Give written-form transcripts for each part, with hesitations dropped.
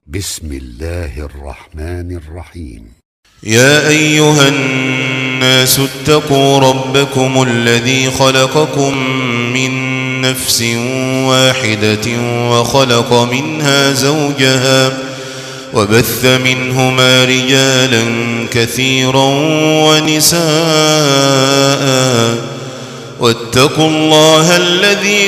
بسم الله الرحمن الرحيم. يا أيها الناس اتقوا ربكم الذي خلقكم من نفس واحدة وخلق منها زوجها وبث منهما رجالا كثيرا ونساء واتقوا الله الذي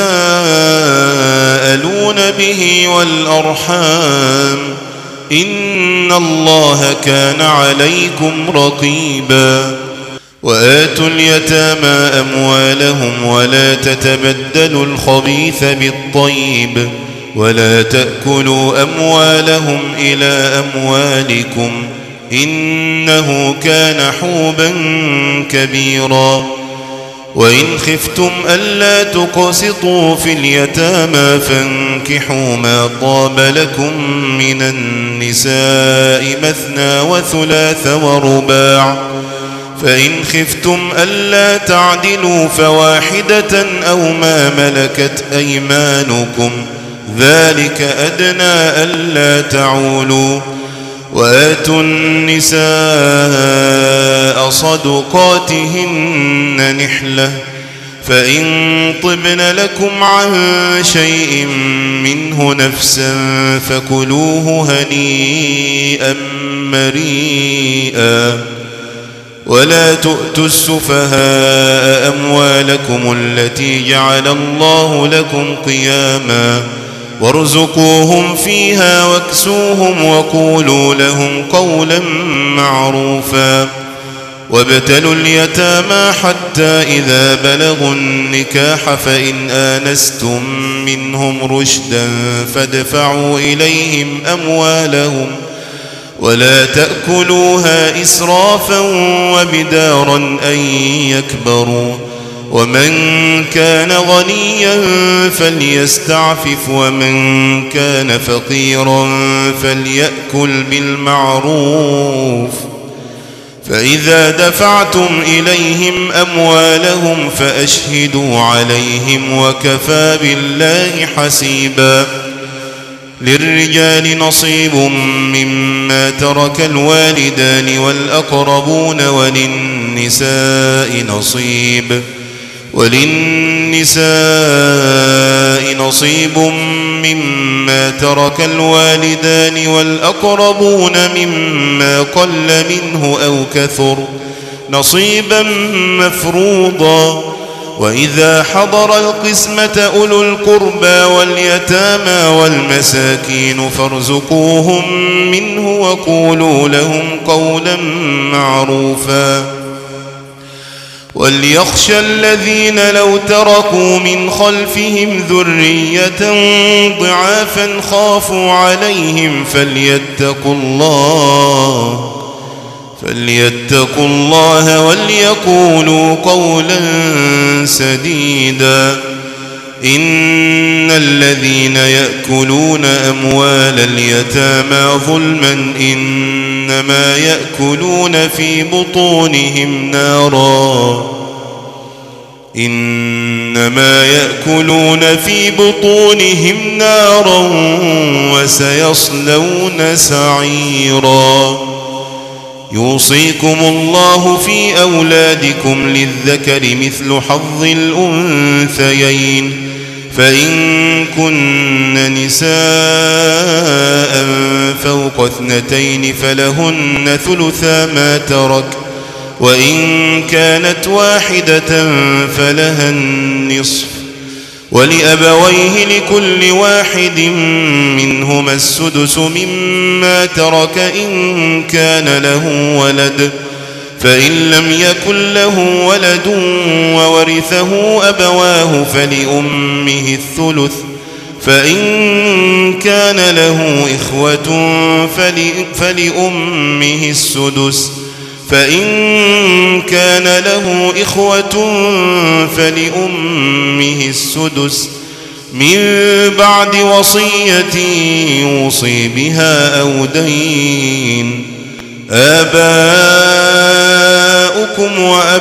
تساءلون به والأرحام إن الله كان عليكم رقيبا. وآتوا اليتامى أموالهم ولا تتبدلوا الخبيث بالطيب ولا تأكلوا أموالهم إلى أموالكم إنه كان حوبا كبيرا. وإن خفتم ألا تقسطوا في اليتامى فانكحوا ما طاب لكم من النساء مثنى وثلاث ورباع، فإن خفتم ألا تعدلوا فواحدة أو ما ملكت أيمانكم ذلك أدنى ألا تعولوا. وآتوا النساء صدقاتهن نحلة فإن طبن لكم عن شيء منه نفسا فكلوه هنيئا مريئا. ولا تؤتوا السفهاء أموالكم التي جعل الله لكم قياما وارزقوهم فيها واكسوهم وقولوا لهم قولا معروفا. وابتلوا اليتامى حتى إذا بلغوا النكاح فإن آنستم منهم رشدا فادفعوا إليهم أموالهم ولا تأكلوها إسرافا وبدارا أن يكبروا. ومن كان غنيا فليستعفف ومن كان فقيرا فليأكل بالمعروف. فإذا دفعتم إليهم أموالهم فأشهدوا عليهم وكفى بالله حسيبا. للرجال نصيب مما ترك الوالدان والأقربون وللنساء نصيب مما ترك الوالدان والأقربون مما قل منه أو كثر نصيبا مفروضا. وإذا حضر القسمة أولو القربى واليتامى والمساكين فارزقوهم منه وقولوا لهم قولا معروفا. وليخشى الذين لو تركوا من خلفهم ذرية ضعافا خافوا عليهم فليتقوا الله وليقولوا قولا سديدا. إن الذين يأكلون أموال اليتامى ظلما إنما يأكلون في بطونهم نارا وسيصلون سعيرا. يوصيكم الله في أولادكم للذكر مثل حظ الأنثيين فإن كن نساء فوق 2 فلهن ثلثا ما ترك وإن كانت واحدة فلها النصف ولأبويه لكل واحد منهما السدس مما ترك إن كان له ولد فإن لم يكن له ولد وورثه أبواه فلأمه الثلث فإن كان له إخوة فلأمه السدس فإن كان له إخوة فلأمه السدس من بعد وصية يوصي بها أو دين. آباؤكم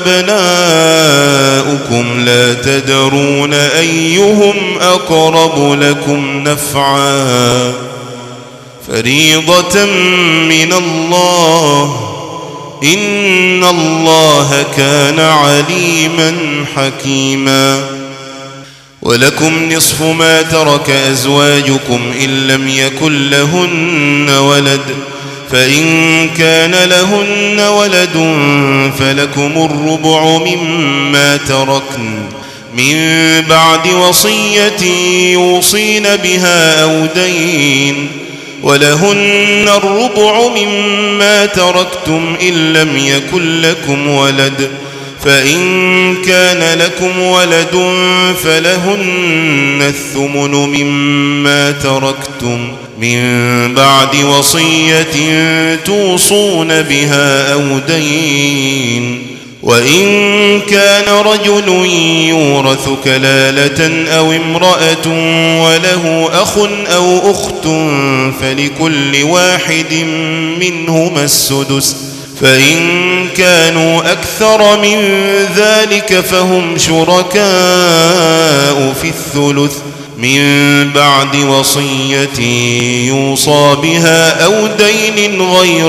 وأبناؤكم لا تدرون أيهم أقرب لكم نفعا فريضة من الله إن الله كان عليما حكيما ولكم نصف ما ترك أزواجكم إن لم يكن لهن ولد فإن كان لهن ولد فلكم الربع مما تركن من بعد وصية يوصين بها أو دين ولهن الربع مما تركتم إن لم يكن لكم ولد فإن كان لكم ولد فلهن الثمن مما تركتم من بعد وصية توصون بها أو دين وإن كان رجل يورث كلالة أو امرأة وله أخ أو أخت فلكل واحد منهما السدس فإن كانوا أكثر من ذلك فهم شركاء في الثلث من بعد وصية يوصى بها أو دين غير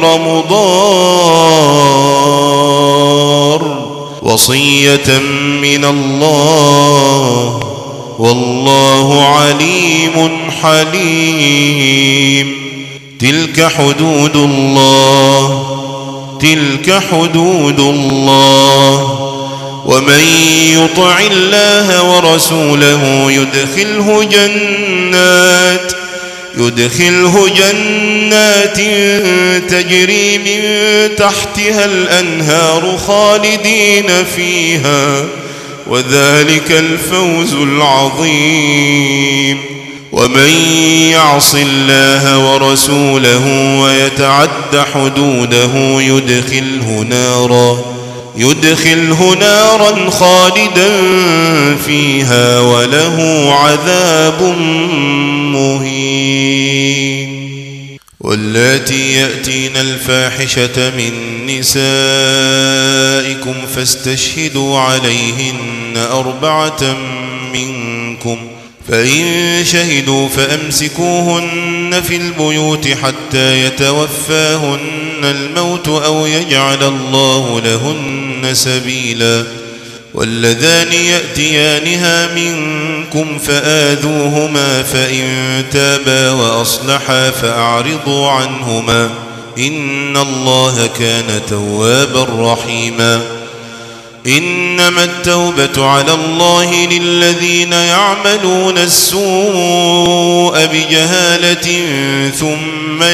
مضار وصية من الله والله عليم حليم تلك حدود الله ومن يطع الله ورسوله يدخله جنات تجري من تحتها الأنهار خالدين فيها وذلك الفوز العظيم ومن يعص الله ورسوله ويتعد حدوده يدخله نارا خالدا فيها وله عذاب مهين واللاتي يأتين الفاحشة من نسائكم فاستشهدوا عليهن 4 منكم فإن شهدوا فأمسكوهن في البيوت حتى يتوفاهن الموت أو يجعل الله لهن سبيلا واللذان يأتيانها منكم فآذوهما فإن تابا وأصلحا فأعرضوا عنهما إن الله كان توابا رحيما إنما التوبة على الله للذين يعملون السوء بجهالة ثم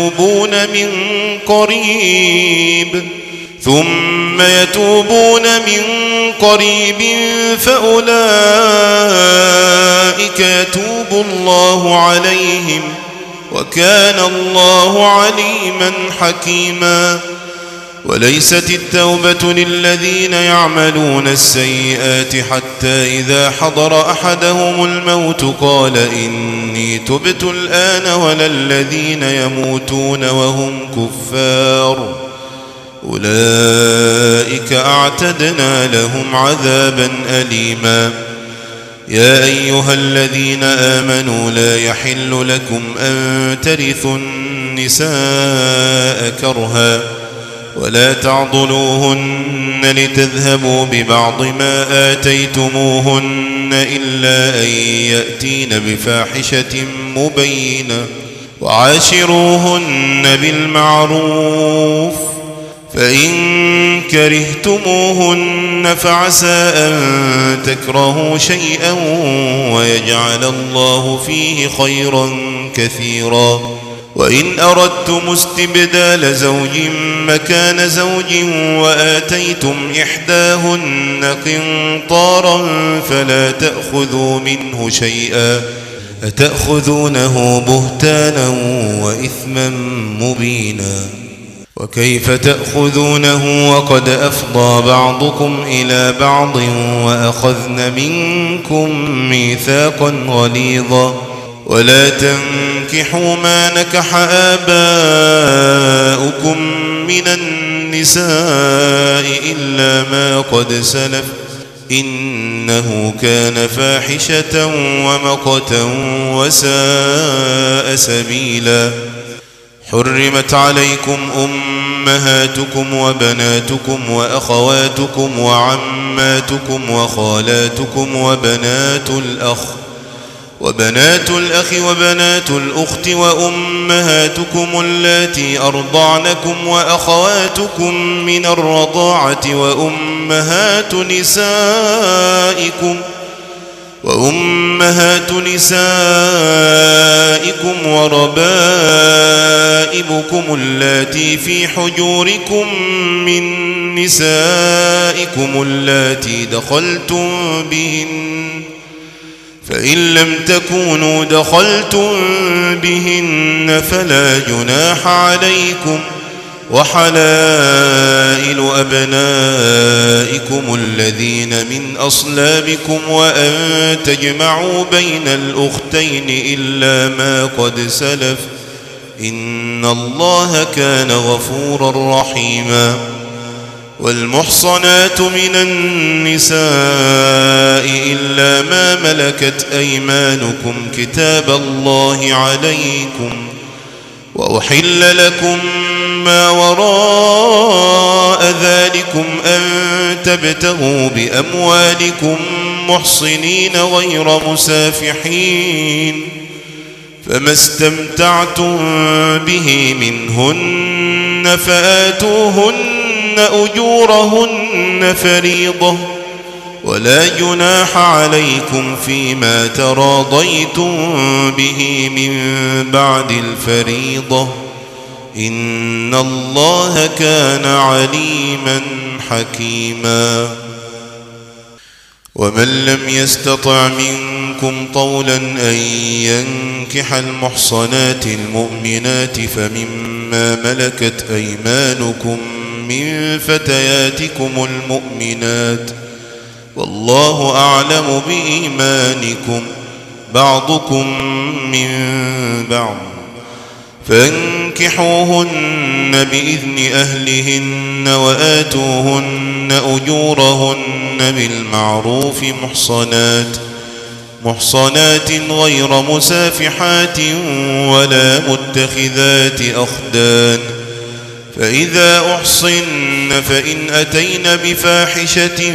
يتوبون من قريب فأولئك يتوب الله عليهم وكان الله عليما حكيما وليست التوبة للذين يعملون السيئات حتى إذا حضر أحدهم الموت قال إني تبت الآن ولا الذين يموتون وهم كفار أولئك أعتدنا لهم عذابا أليما يا أيها الذين آمنوا لا يحل لكم أن ترثوا النساء كرها ولا تعضلوهن لتذهبوا ببعض ما آتيتموهن إلا أن يأتين بفاحشة مبينة وعاشروهن بالمعروف فإن كرهتموهن فعسى أن تكرهوا شيئا ويجعل الله فيه خيرا كثيرا وإن أردتم استبدال زوج مكان زوج وآتيتم إحداهن قنطارا فلا تأخذوا منه شيئا أتأخذونه بهتانا وإثما مبينا وكيف تأخذونه وقد أفضى بعضكم إلى بعض وأخذن منكم ميثاقا غليظا ولا تنكحوا ما نكح آباؤكم من النساء إلا ما قد سلف إنه كان فاحشة ومقتا وساء سبيلا حرمت عليكم أمهاتكم وبناتكم وأخواتكم وعماتكم وخالاتكم وبنات الأخ وبنات الأخت وأمهاتكم اللاتي أرضعنكم وأخواتكم من الرضاعة وأمهات نسائكم وربائبكم اللاتي في حجوركم من نسائكم اللاتي دخلتم بهن، فإن لم تكونوا دخلتم بهن فلا جناح عليكم، وحلائل أبنائكم الذين من أصلابكم وأن تجمعوا بين الأختين إلا ما قد سلف، إن الله كان غفورا رحيما. والمحصنات من النساء إلا ما ملكت أيمانكم كتاب الله عليكم، وأحل لكم ما وراء ذلكم أن تبتغوا بأموالكم محصنين غير مسافحين، فما استمتعتم به منهن فآتوهن أجورهن فريضة، ولا جناح عليكم فيما تراضيتم به من بعد الفريضة، إن الله كان عليما حكيما. ومن لم يستطع منكم طولا أن ينكح المحصنات المؤمنات فمما ملكت أيمانكم من فتياتكم المؤمنات، والله أعلم بإيمانكم، بعضكم من بعض، فانكحوهن بإذن أهلهن وآتوهن أجورهن بالمعروف محصنات غير مسافحات ولا متخذات أخدان، فإذا أحصن فإن أتين بفاحشة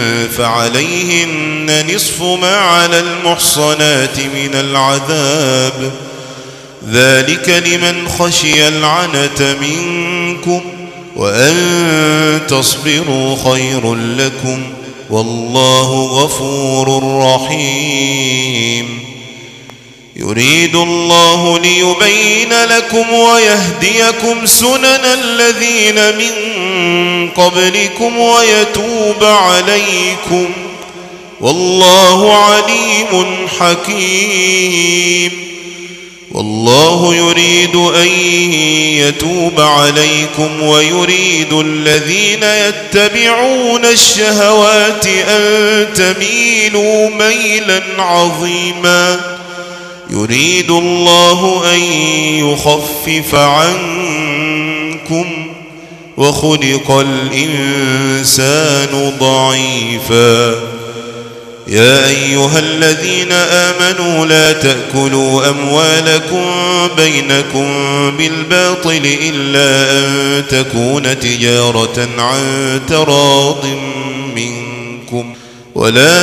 فعليهن نصف ما على المحصنات من العذاب، ذلك لمن خشي العنة منكم، وأن تصبروا خير لكم، والله غفور رحيم. يريد الله ليبين لكم ويهديكم سنن الذين من قبلكم ويتوب عليكم، والله عليم حكيم. والله يريد أن يتوب عليكم ويريد الذين يتبعون الشهوات أن تميلوا ميلا عظيما. يريد الله أن يخفف عنكم وخلق الإنسان ضعيفا. يا أيها الذين آمنوا لا تأكلوا أموالكم بينكم بالباطل إلا أن تكون تجارة عن تراض منكم، ولا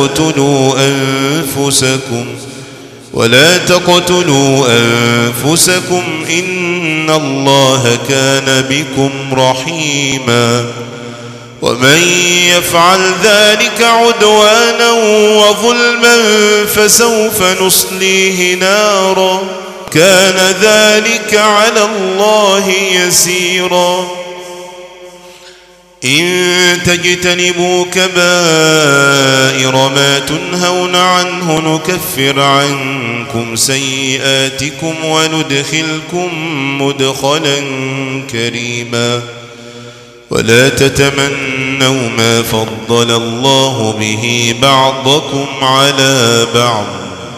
تقتلوا أنفسكم إن الله كان بكم رحيما. ومن يفعل ذلك عدوانا وظلما فسوف نصليه نارا، كان ذلك على الله يسيرا. إن تجتنبوا كبائر ما تنهون عنه نكفر عنكم سيئاتكم وندخلكم مدخلا كريما. ولا تتمنوا ما فضل الله به بعضكم على بعض،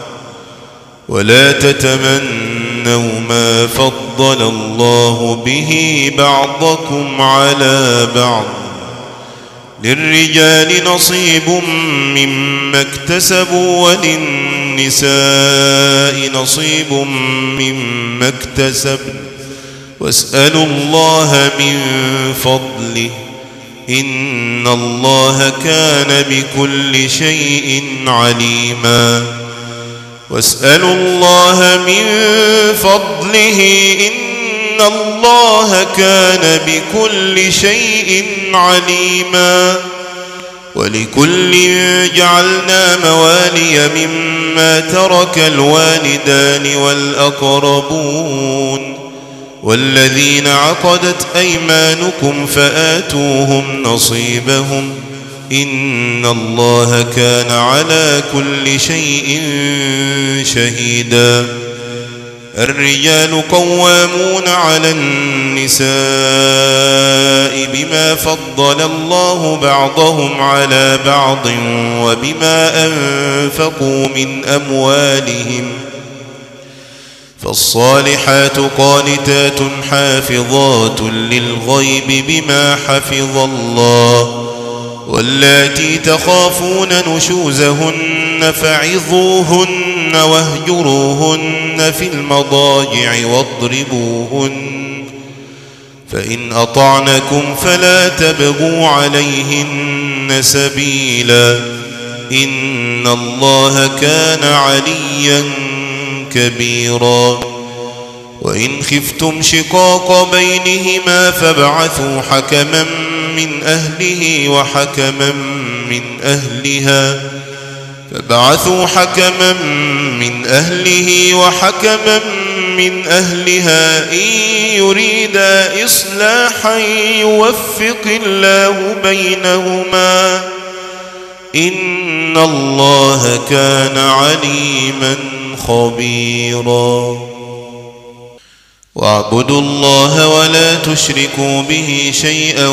للرجال نصيب مما اكتسبوا وللنساء نصيب مما اكتسبن، واسألوا الله من فضله إن الله كان بكل شيء عليما واسألوا الله من فضله إن الله كان بكل شيء عليما ولكل جعلنا موالي مما ترك الوالدان والأقربون والذين عقدت أيمانكم فآتوهم نصيبهم إن الله كان على كل شيء شهيدا الرجال قوامون على النساء بما فضل الله بعضهم على بعض وبما أنفقوا من أموالهم فالصالحات قانتات حافظات للغيب بما حفظ الله واللاتي تخافون نشوزهن فعظوهن واهجروهن في المضاجع واضربوهن فإن أطعنكم فلا تبغوا عليهن سبيلا إن الله كان عليا كبيرا وإن خفتم شقاق بينهما فابعثوا حكما من أهله وحكما من أهلها من أهلها إن يريدا إصلاحا يوفق الله بينهما إن الله كان عليما خبيرا واعبدوا الله ولا تشركوا به شيئا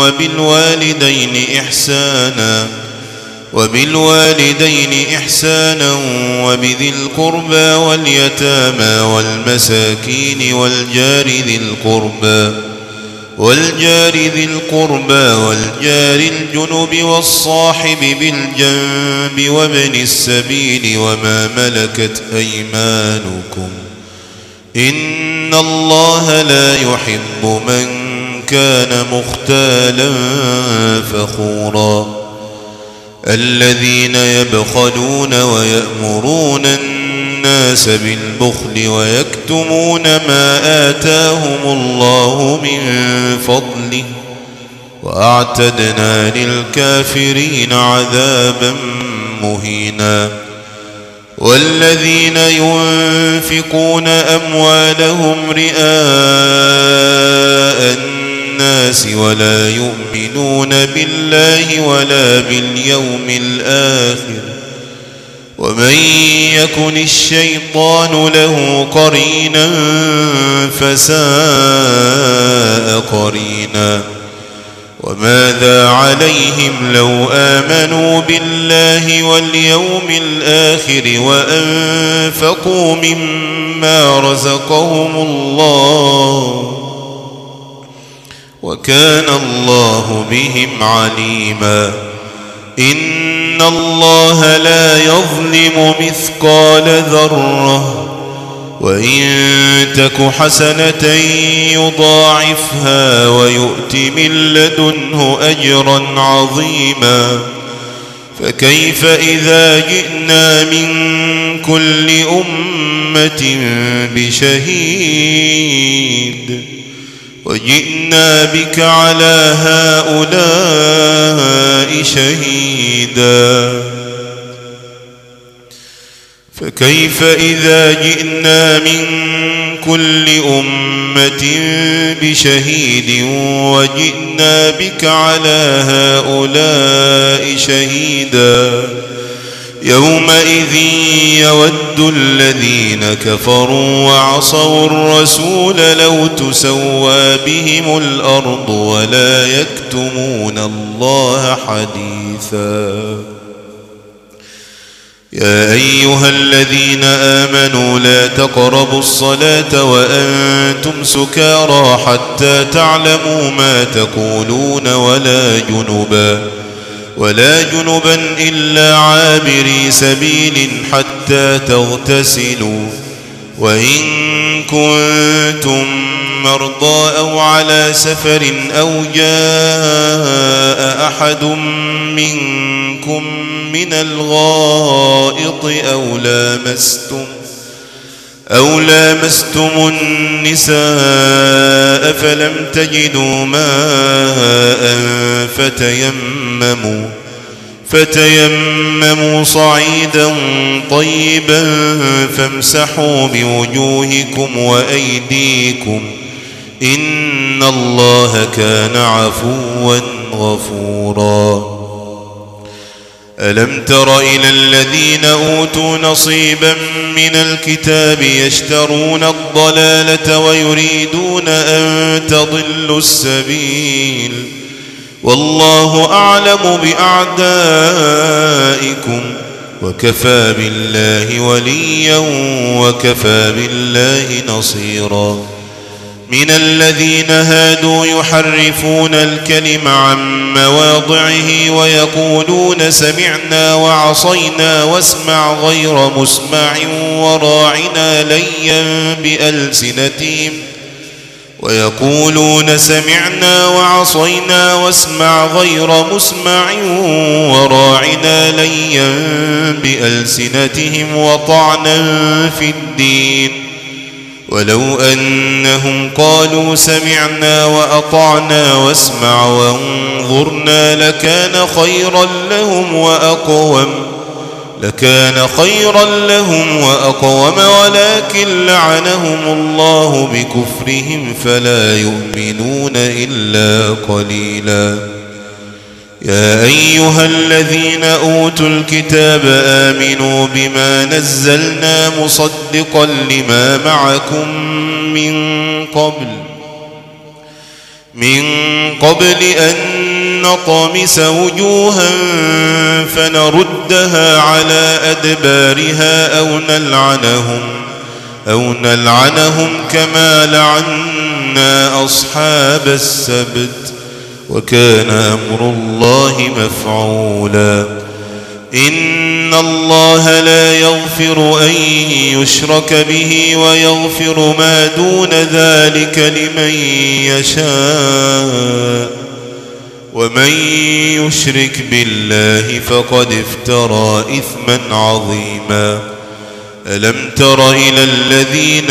وبالوالدين إحسانا وبذي القربى واليتامى والمساكين والجار ذي القربى والجار الجنب والصاحب بالجنب وابن السبيل وما ملكت أيمانكم إن الله لا يحب من كان مختالا فخورا الذين يبخلون ويأمرون الناس بالبخل ويكتمون ما آتاهم الله من فضله وأعتدنا للكافرين عذابا مهينا والذين ينفقون أموالهم رئاء الناس ولا يؤمنون بالله ولا باليوم الآخر ومن يكن الشيطان له قرينا فساء قرينا وماذا عليهم لو آمنوا بالله واليوم الآخر وأنفقوا مما رزقهم الله وكان الله بهم عليما إن الله لا يظلم مثقال ذرة وإن تك حسنة يضاعفها ويؤت من لدنه أجرا عظيما فكيف إذا جئنا من كل أمة بشهيد وجئنا بك على هؤلاء شهيدا فكيف إذا جئنا من كل أمة بشهيد وجئنا بك على هؤلاء شهيدا يومئذ يود الذين كفروا وعصوا الرسول لو تسوى بهم الأرض ولا يكتمون الله حديثا يا أيها الذين آمنوا لا تقربوا الصلاة وأنتم سكارى حتى تعلموا ما تقولون ولا جنبا إلا عابري سبيل حتى تغتسلوا وإن كنتم مرضى أو على سفر أو جاء أحد منكم من الغائط أو لامستم النساء فلم تجدوا ماء فتيمموا صعيدا طيبا فامسحوا بوجوهكم وأيديكم إن الله كان عفوا غفورا. ألم تر إلى الذين أوتوا نصيبا من الكتاب يشترون الضلالة ويريدون أن تضلوا السبيل والله أعلم بأعدائكم وكفى بالله وليا وكفى بالله نصيرا. من الذين هادوا يحرفون الكلم عن مواضعه ويقولون سمعنا وعصينا واسمع غير مسمع وراعنا ليا بألسنتهم وطعنا في الدين ولو أنهم قالوا سمعنا وأطعنا واسمع وانظرنا لكان خيرا لهم وأقوم ولكن لعنهم الله بكفرهم فلا يؤمنون إلا قليلا. يا أيها الذين أوتوا الكتاب آمنوا بما نزلنا مصدقا لما معكم من قبل أن نطمس وجوها فنردها على أدبارها أو نلعنهم كما لعنا أصحاب السبت وكان أمر الله مفعولا. إن الله لا يغفر أن يشرك به ويغفر ما دون ذلك لمن يشاء ومن يشرك بالله فقد افترى إثما عظيما. ألم تر إلى الذين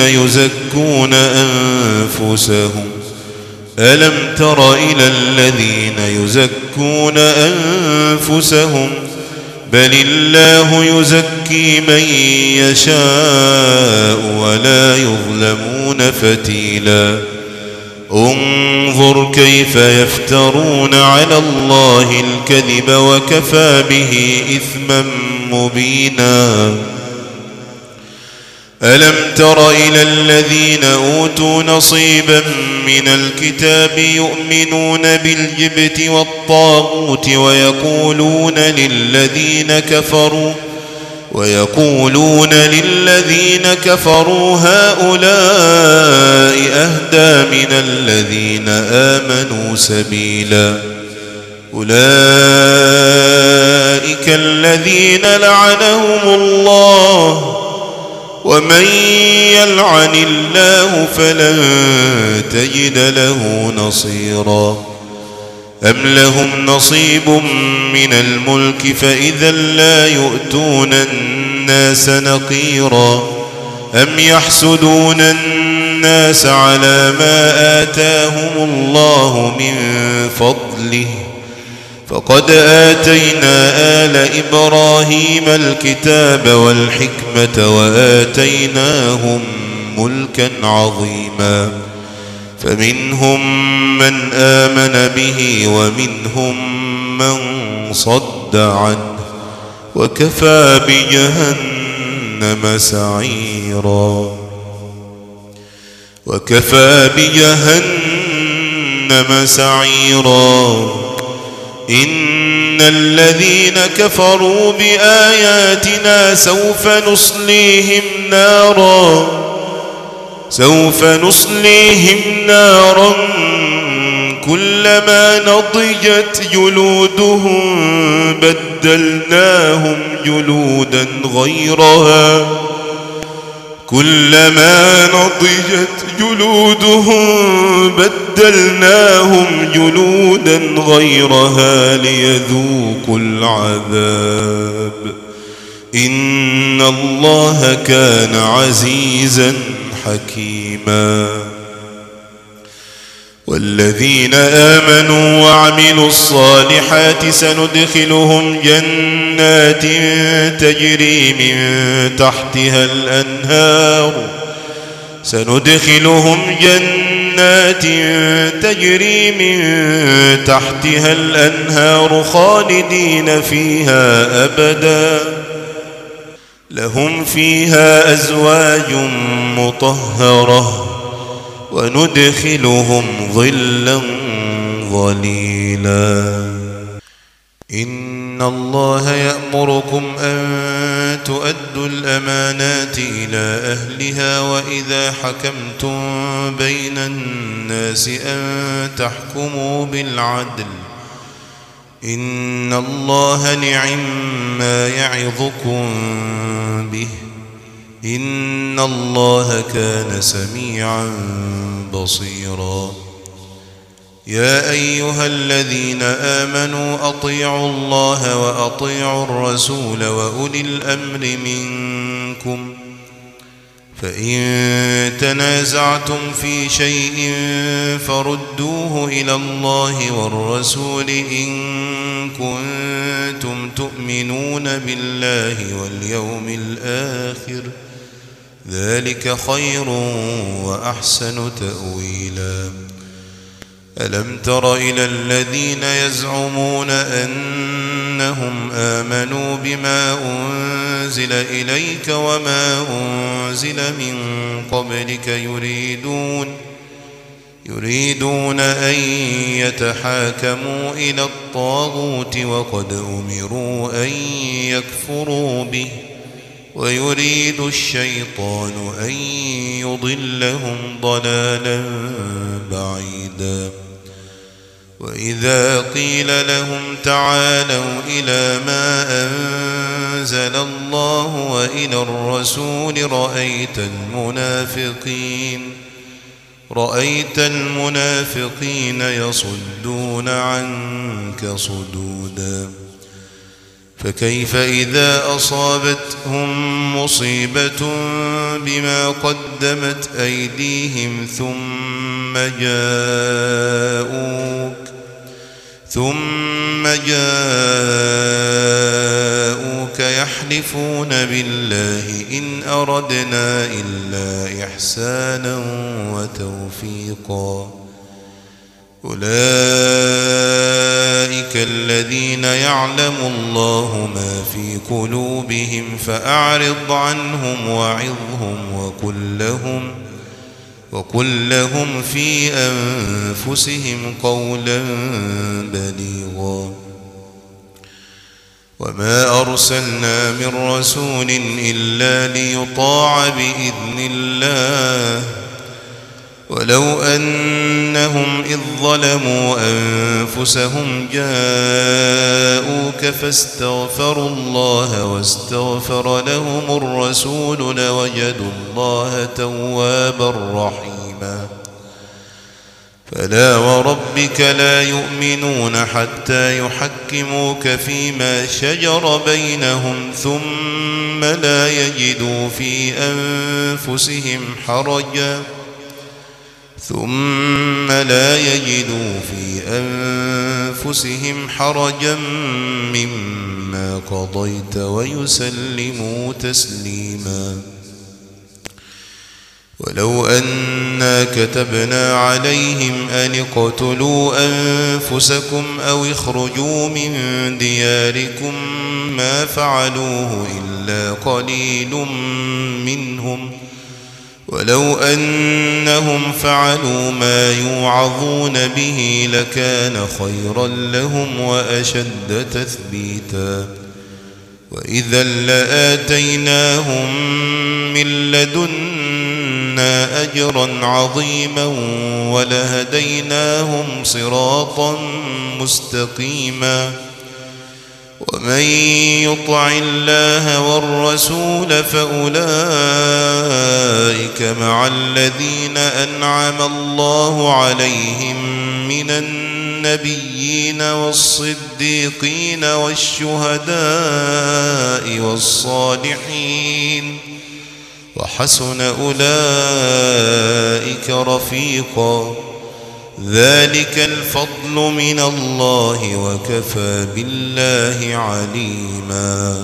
يزكون أنفسهم بل الله يزكي من يشاء ولا يظلمون فتيلا. انظر كيف يفترون على الله الكذب وكفى به إثما مبينا. ألم تر إلى الذين أوتوا نصيبا من الكتاب يؤمنون بالجبت والطاغوت ويقولون للذين كفروا هؤلاء أهدى من الذين آمنوا سبيلا. أولئك الذين لعنهم الله ومن يلعن الله فلن تجد له نصيرا. أم لهم نصيب من الملك فإذا لا يؤتون الناس نقيرا. أم يحسدون الناس على ما آتاهم الله من فضله فقد آتينا آل إبراهيم الكتاب والحكمة وآتيناهم ملكا عظيما. فمنهم من آمن به ومنهم من صد عنه وكفى بجهنم سعيرا. إن الذين كفروا بآياتنا سوف نصليهم نارا كلما نضجت جلودهم بدلناهم جلودا غيرها كلما نضجت جلودهم بدلناهم جلودا غيرها ليذوقوا العذاب إن الله كان عزيزا حكيما والذين آمنوا وعملوا الصالحات سندخلهم جنات تجري من تحتها الأنهار خالدين فيها أبدا لهم فيها أزواج مطهرة وندخلهم ظلا ظليلا إن الله يأمركم أن تؤدوا الأمانات إلى أهلها وإذا حكمتم بين الناس أن تحكموا بالعدل إن الله نعم-ما يعظكم به إن الله كان سميعا بصيرا يا أيها الذين آمنوا أطيعوا الله وأطيعوا الرسول وأولي الأمر منكم فإن تنازعتم في شيء فردوه إلى الله والرسول إن كنتم تؤمنون بالله واليوم الآخر ذلك خير وأحسن تأويلا ألم تر إلى الذين يزعمون أنهم آمنوا بما أنزل إليك وما أنزل من قبلك يريدون أن يتحاكموا إلى الطاغوت وقد أمروا أن يكفروا به ويريد الشيطان أن يضلهم ضلالا بعيدا وإذا قيل لهم تعالوا إلى ما أنزل الله وإلى الرسول رأيت المنافقين يصدون عنك صدودا فكيف إذا أصابتهم مصيبة بما قدمت أيديهم ثم جاءوك يحلفون بالله إن أردنا إلا إحسانا وتوفيقا أولئك الذين يعلم الله ما في قلوبهم فأعرض عنهم وعظهم وقل لهم في أنفسهم قولا بليغا وما أرسلنا من رسول إلا ليطاع بإذن الله ولو أنهم إذ ظلموا أنفسهم جاءوك فاستغفروا الله واستغفر لهم الرسول لوجدوا الله توابا رحيما فلا وربك لا يؤمنون حتى يحكموك فيما شجر بينهم ثم لا يجدوا في أنفسهم حرجا مما قضيت ويسلموا تسليما ولو أنا كتبنا عليهم أن اقتلوا أنفسكم أو اخرجوا من دياركم ما فعلوه إلا قليل منهم ولو أنهم فعلوا ما يوعظون به لكان خيرا لهم وأشد تثبيتا وإذا لآتيناهم من لدنا أجرا عظيما ولهديناهم صراطا مستقيما ومن يطع الله والرسول فأولئك مع الذين أنعم الله عليهم من النبيين والصديقين والشهداء والصالحين وحسن أولئك رفيقا ذلك الفضل من الله وكفى بالله عليما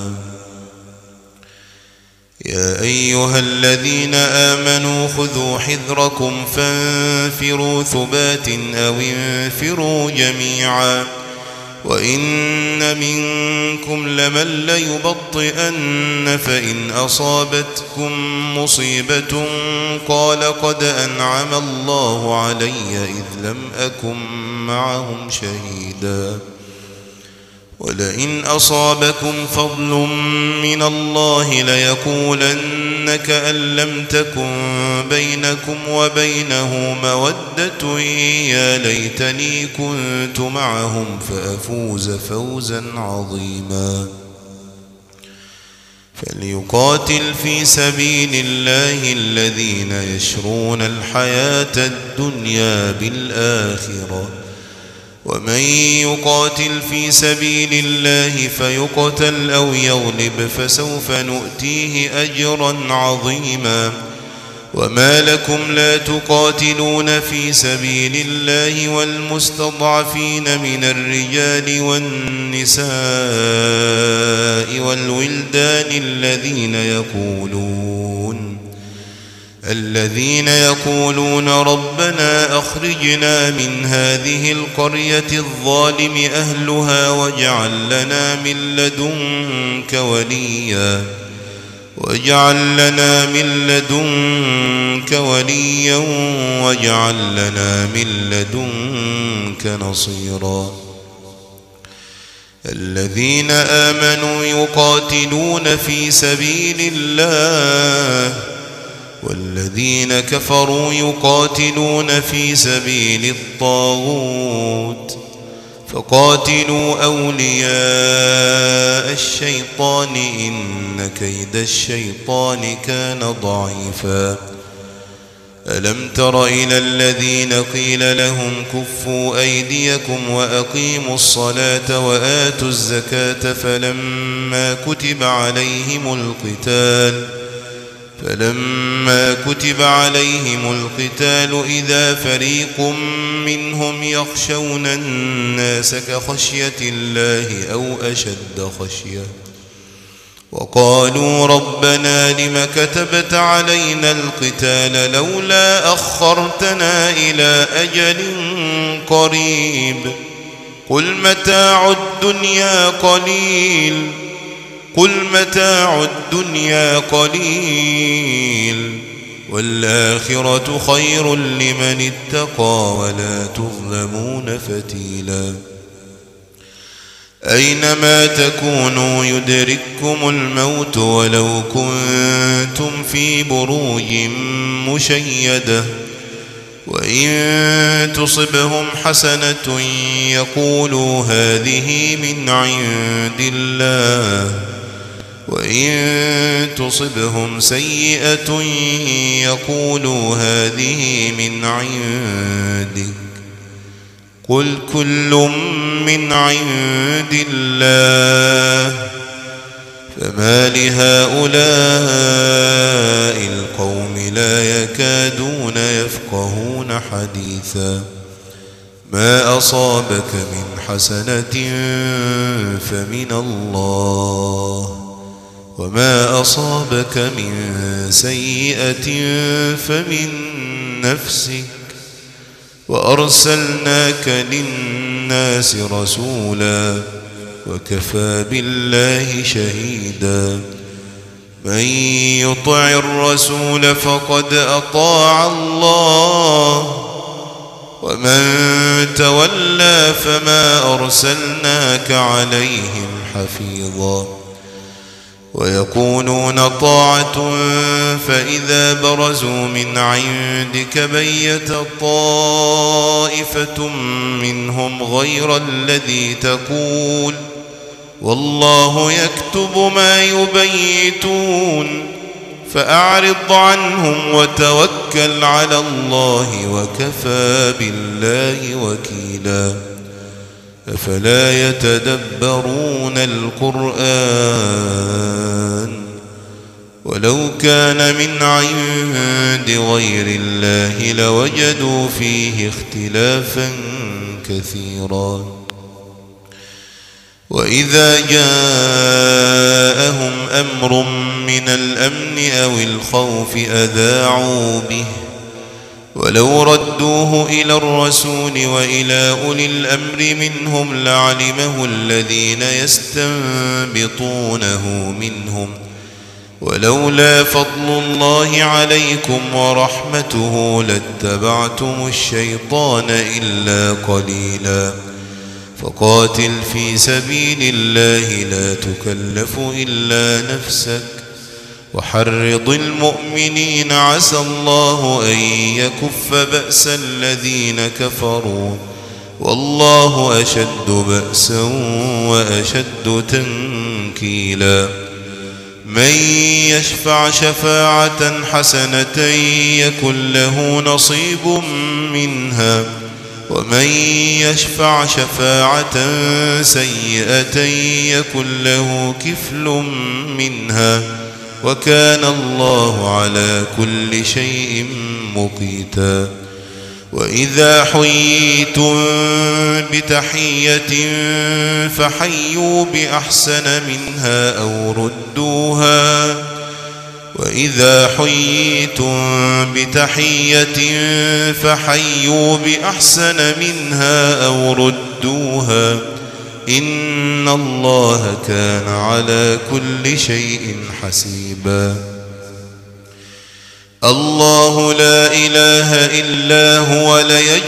يا أيها الذين آمنوا خذوا حذركم فانفروا ثبات أو انفروا جميعا وإن منكم لمن ليبطئن فإن أصابتكم مصيبة قال قد أنعم الله علي إذ لم أكن معهم شهيدا ولئن أصابكم فضل من الله ليقولن كأن لم تكن بينكم وبينه مودة يا ليتني كنت معهم فأفوز فوزا عظيما فليقاتل في سبيل الله الذين يشرون الحياة الدنيا بالآخرة ومن يقاتل في سبيل الله فيقتل أو يغلب فسوف نؤتيه أجرا عظيما وما لكم لا تقاتلون في سبيل الله والمستضعفين من الرجال والنساء والولدان الذين يقولون ربنا أخرجنا من هذه القرية الظالم أهلها واجعل لنا من لدنك وليا واجعل لنا من لدنك نصيرا الذين آمنوا يقاتلون في سبيل الله والذين كفروا يقاتلون في سبيل الطاغوت فقاتلوا أولياء الشيطان إن كيد الشيطان كان ضعيفا ألم تر إلى الذين قيل لهم كفوا أيديكم وأقيموا الصلاة وآتوا الزكاة فلما كتب عليهم القتال إذا فريق منهم يخشون الناس كخشية الله أو أشد خشية وقالوا ربنا لم كتبت علينا القتال لولا أخرتنا إلى أجل قريب قل متاع الدنيا قليل والآخرة خير لمن اتقى ولا تظلمون فتيلا أينما تكونوا يدرككم الموت ولو كنتم في بروج مشيدة وإن تصبهم حسنة يقولوا هذه من عند الله وإن تصبهم سيئة يقولوا هذه من عندك قل كل من عند الله فما لهؤلاء القوم لا يكادون يفقهون حديثا ما أصابك من حسنة فمن الله وما أصابك من سيئة فمن نفسك وأرسلناك للناس رسولا وكفى بالله شهيدا من يطع الرسول فقد أطاع الله ومن تولى فما أرسلناك عليهم حفيظا ويقولون طاعة فإذا برزوا من عندك بيت طائفة منهم غير الذي تقول والله يكتب ما يبيتون فأعرض عنهم وتوكل على الله وكفى بالله وكيلا أفلا يتدبرون القرآن ولو كان من عند غير الله لوجدوا فيه اختلافا كثيرا وإذا جاءهم أمر من الأمن أو الخوف أذاعوا به ولو ردوه إلى الرسول وإلى أولي الأمر منهم لعلمه الذين يستنبطونه منهم ولولا فضل الله عليكم ورحمته لاتبعتم الشيطان إلا قليلا فقاتل في سبيل الله لا تكلف إلا نفسك وحرض المؤمنين عسى الله أن يكف بأس الذين كفروا والله أشد بأسا وأشد تنكيلا من يشفع شفاعة حسنة يكن له نصيب منها ومن يشفع شفاعة سيئة يكن له كفل منها وكان الله على كل شيء مقيتا وإذا حييتم بتحية فحيوا بأحسن منها أو ردوها وإذا حييتم بتحية فحيوا بأحسن منها أو ردوها إن الله كان على كل شيء حسيبا الله لا إله إلا هو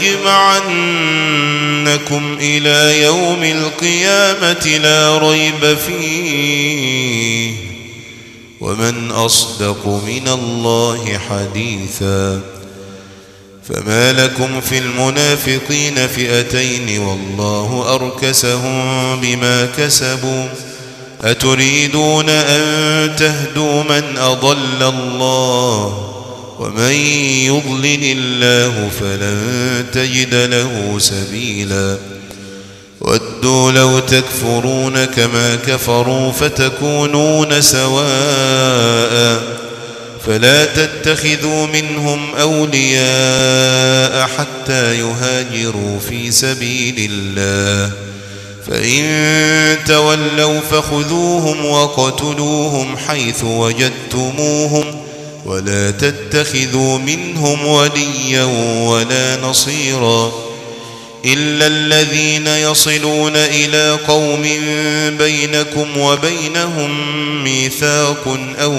ليجمعنكم إلى يوم القيامة لا ريب فيه ومن أصدق من الله حديثا فما لكم في المنافقين فئتين والله أركسهم بما كسبوا أتريدون أن تهدوا من أضل الله ومن يضلل الله فلن تجد له سبيلا ودوا لو تكفرون كما كفروا فتكونون سواء فلا تتخذوا منهم أولياء حتى يهاجروا في سبيل الله فإن تولوا فخذوهم وقتلوهم حيث وجدتموهم ولا تتخذوا منهم وليا ولا نصيرا إلا الذين يصلون إلى قوم بينكم وبينهم ميثاق أو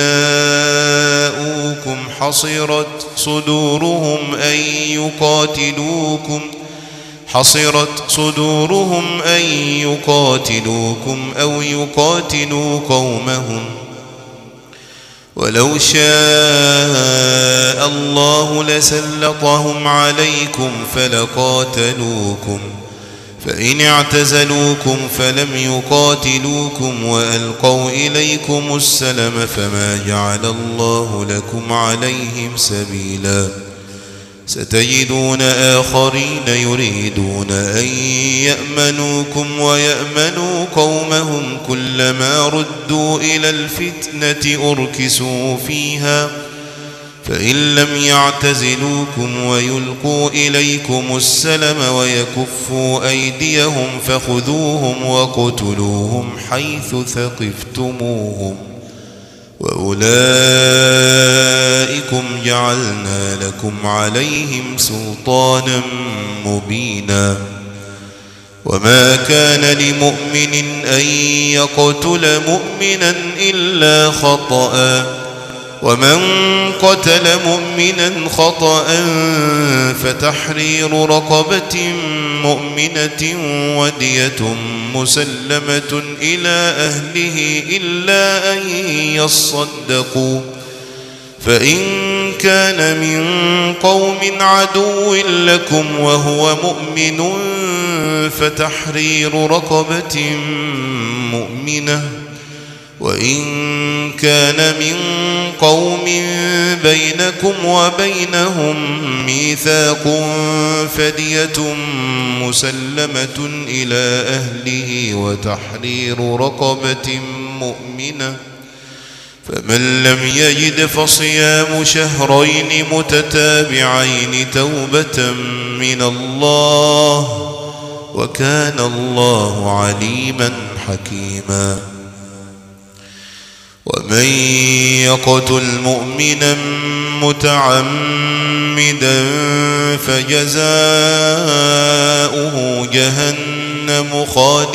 جاءوكم حصرت صدورهم أن يقاتلوكم أو يقاتلوا قومهم ولو شاء الله لسلطهم عليكم فلقاتلوكم فإن اعتزلوكم فلم يقاتلوكم وألقوا إليكم السلم فما جعل الله لكم عليهم سبيلا ستجدون آخرين يريدون أن يأمنوكم ويأمنوا قومهم كلما ردوا إلى الفتنة أركسوا فيها فإن لم يعتزلوكم ويلقوا إليكم السلم ويكفوا أيديهم فخذوهم وقتلوهم حيث ثقفتموهم وأولئكم جعلنا لكم عليهم سلطانا مبينا وما كان لمؤمن أن يقتل مؤمنا إلا خطأ ومن قتل مؤمنا خطأ فتحرير رقبة مؤمنة ودية مسلمة إلى أهله إلا أن يصدقوا فإن كان من قوم عدو لكم وهو مؤمن فتحرير رقبة مؤمنة وإن كان من قوم بينكم وبينهم ميثاق فدية مسلمة إلى أهله وتحرير رقبة مؤمنة فمن لم يجد فصيام شهرين متتابعين توبة من الله وكان الله عليما حكيما ومن يقتل مؤمنا متعمدا فجزاؤه جهنم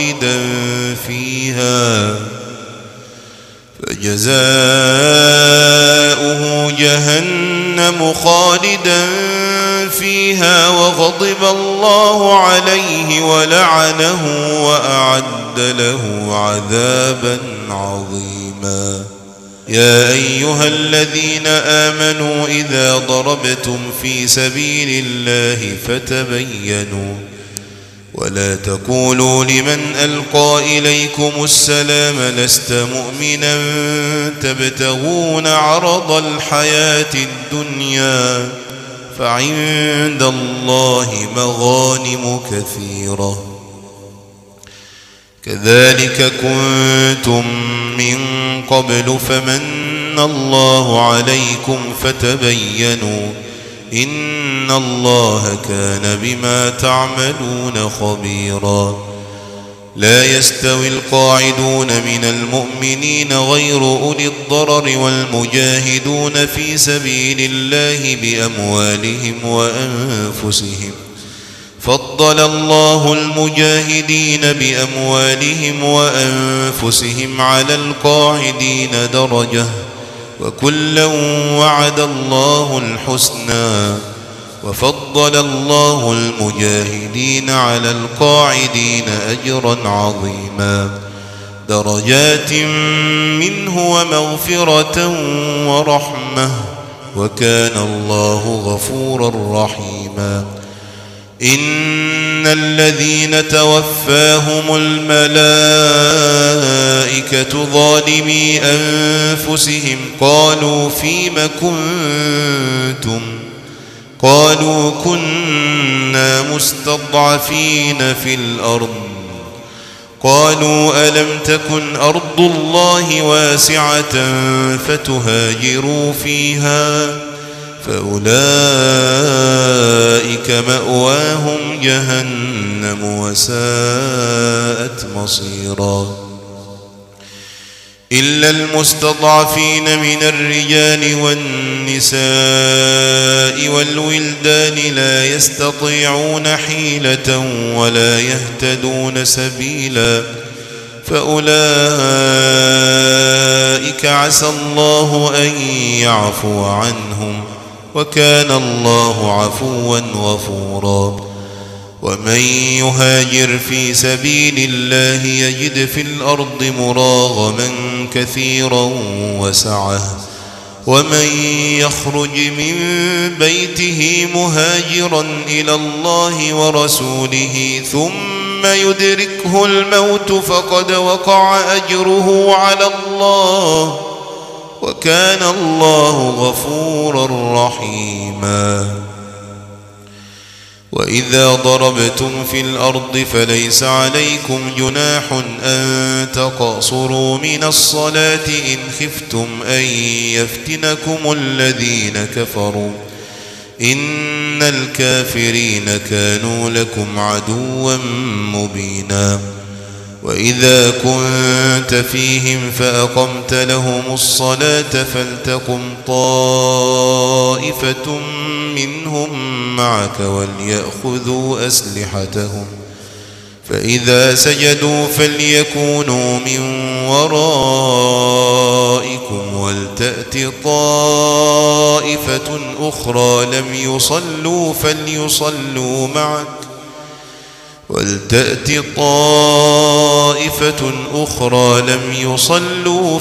خالدا فيها وغضب الله عليه ولعنه وأعد له عذابا عظيما يا أيها الذين آمنوا إذا ضربتم في سبيل الله فتبينوا ولا تقولوا لمن ألقى إليكم السلام لست مؤمنا تبتغون عرض الحياة الدنيا فعند الله مغانم كثيرة كذلك كنتم من قبل فمن الله عليكم فتبينوا إن الله كان بما تعملون خبيرا لا يستوي القاعدون من المؤمنين غير أولي الضرر والمجاهدون في سبيل الله بأموالهم وأنفسهم فضل الله المجاهدين بأموالهم وأنفسهم على القاعدين درجة وكلا وعد الله الحسنى وفضل الله المجاهدين على القاعدين أجرا عظيما درجات منه ومغفرة ورحمة وكان الله غفورا رحيما إن الذين توفاهم الملائكة ظالمي أنفسهم قالوا فيم كنتم قالوا كنا مستضعفين في الأرض قالوا ألم تكن أرض الله واسعة فتهاجروا فيها فأولئك مأواهم جهنم وساءت مصيرا إلا المستضعفين من الرجال والنساء والولدان لا يستطيعون حيلة ولا يهتدون سبيلا فأولئك عسى الله أن يعفو عنهم وكان الله عفوا غفورا ومن يهاجر في سبيل الله يجد في الأرض مراغما كثيرا وسعة ومن يخرج من بيته مهاجرا إلى الله ورسوله ثم يدركه الموت فقد وقع أجره على الله وكان الله غفورا رحيما وإذا ضربتم في الأرض فليس عليكم جناح أن تقصروا من الصلاة إن خفتم أن يفتنكم الذين كفروا إن الكافرين كانوا لكم عدوا مبينا وإذا كنت فيهم فأقمت لهم الصلاة فلتقم طائفة منهم معك وليأخذوا أسلحتهم فإذا سجدوا فليكونوا من ورائكم ولتأت طائفة أخرى لم يصلوا فليصلوا معك ولتأت طائفة أخرى لم يصلوا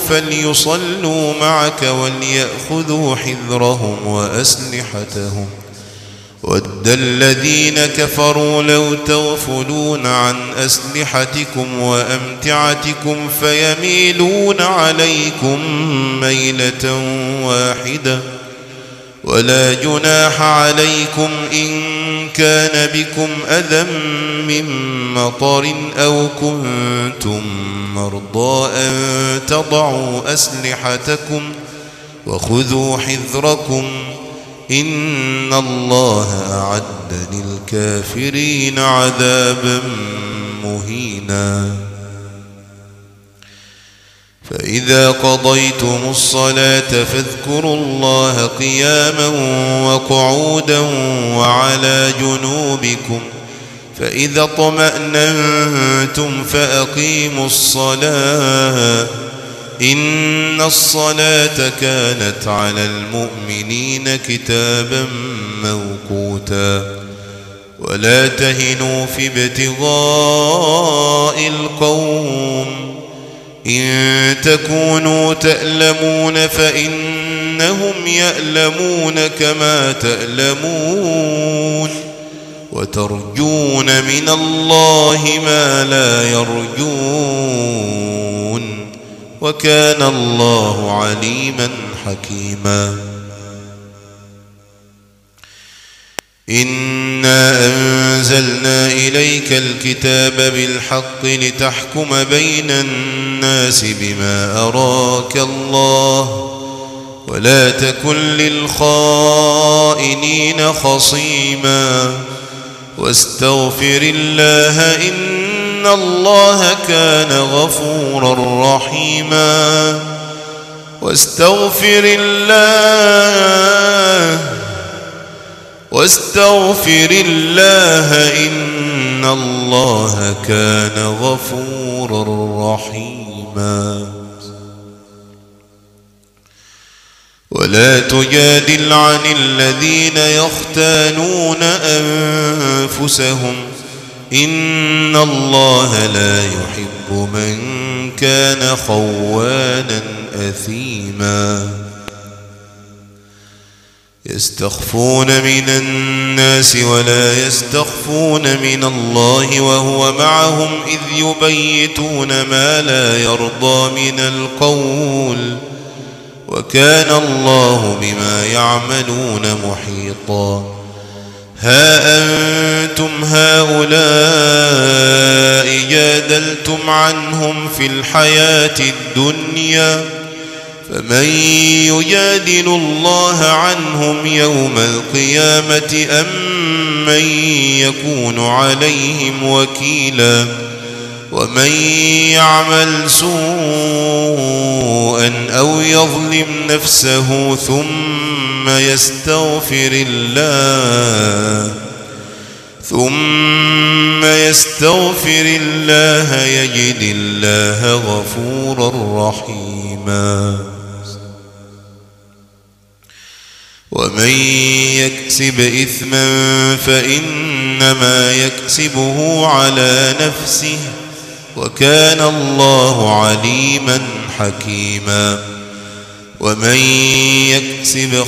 فليصلوا معك وليأخذوا حذرهم وأسلحتهم ود الذين كفروا لو تغفلون عن أسلحتكم وأمتعتكم فيميلون عليكم ميلة واحدة ولا جناح عليكم إن كان بكم أذى من مطر أو كنتم مرضى أن تضعوا أسلحتكم وخذوا حذركم إن الله أعد للكافرين عذابا مهينا فإذا قضيتم الصلاة فاذكروا الله قياما وقعودا وعلى جنوبكم فإذا اطمأننتم فأقيموا الصلاة إن الصلاة كانت على المؤمنين كتابا موقوتا ولا تهنوا في ابتغاء القوم إن تكونوا تألمون فإنهم يألمون كما تألمون وترجون من الله ما لا يرجون وكان الله عليما حكيما إنا أنزلنا إليك الكتاب بالحق لتحكم بين الناس بما أراك الله ولا تكن للخائنين خصيما واستغفر الله إن الله كان غفورا رحيما واستغفر الله إن الله كان غفورا رحيما ولا تجادل عن الذين يختانون أنفسهم إن الله لا يحب من كان خوانا أثيما يستخفون من الناس ولا يستخفون من الله وهو معهم إذ يبيتون ما لا يرضى من القول وكان الله بما يعملون محيطا ها أنتم هؤلاء جادلتم عنهم في الحياة الدنيا فمن يجادل الله عنهم يوم القيامة أم من يكون عليهم وكيلا ومن يعمل سوءا أو يظلم نفسه ثم يستغفر الله يجد الله غفورا رحيما ومن يكسب إثما فإنما يكسبه على نفسه وكان الله عليما حكيما ومن يكسب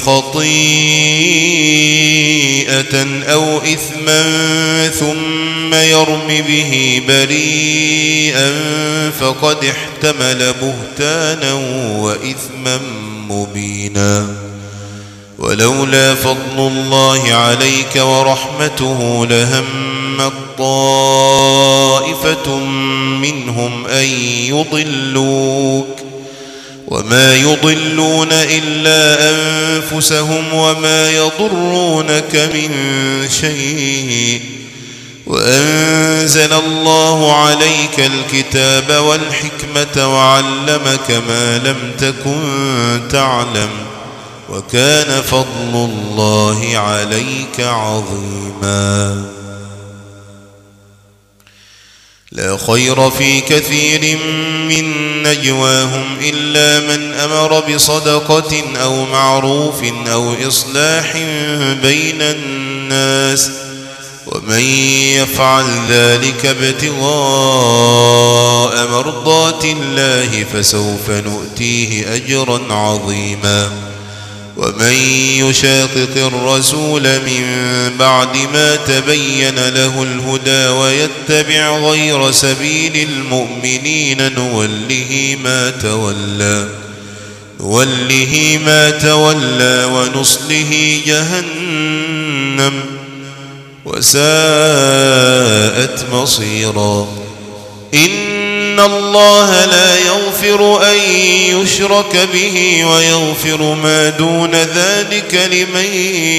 خطيئة أو إثما ثم يرم به بريئا فقد احتمل بهتانا وإثما مبينا ولولا فضل الله عليك ورحمته لهمت طائفة منهم أن يضلوك وما يضلون إلا أنفسهم وما يضرونك من شيء وأنزل الله عليك الكتاب والحكمة وعلمك ما لم تكن تعلم وكان فضل الله عليك عظيما لا خير في كثير من نجواهم إلا من أمر بصدقة أو معروف أو إصلاح بين الناس ومن يفعل ذلك ابتغاء مرضات الله فسوف نؤتيه أجرا عظيما ومن يشاقق الرسول من بعد ما تبين له الهدى ويتبع غير سبيل المؤمنين نوله ما تولى ونصله جهنم وساءت مصيرا. إن الله لا يغفر أن يشرك به ويغفر ما دون ذلك لمن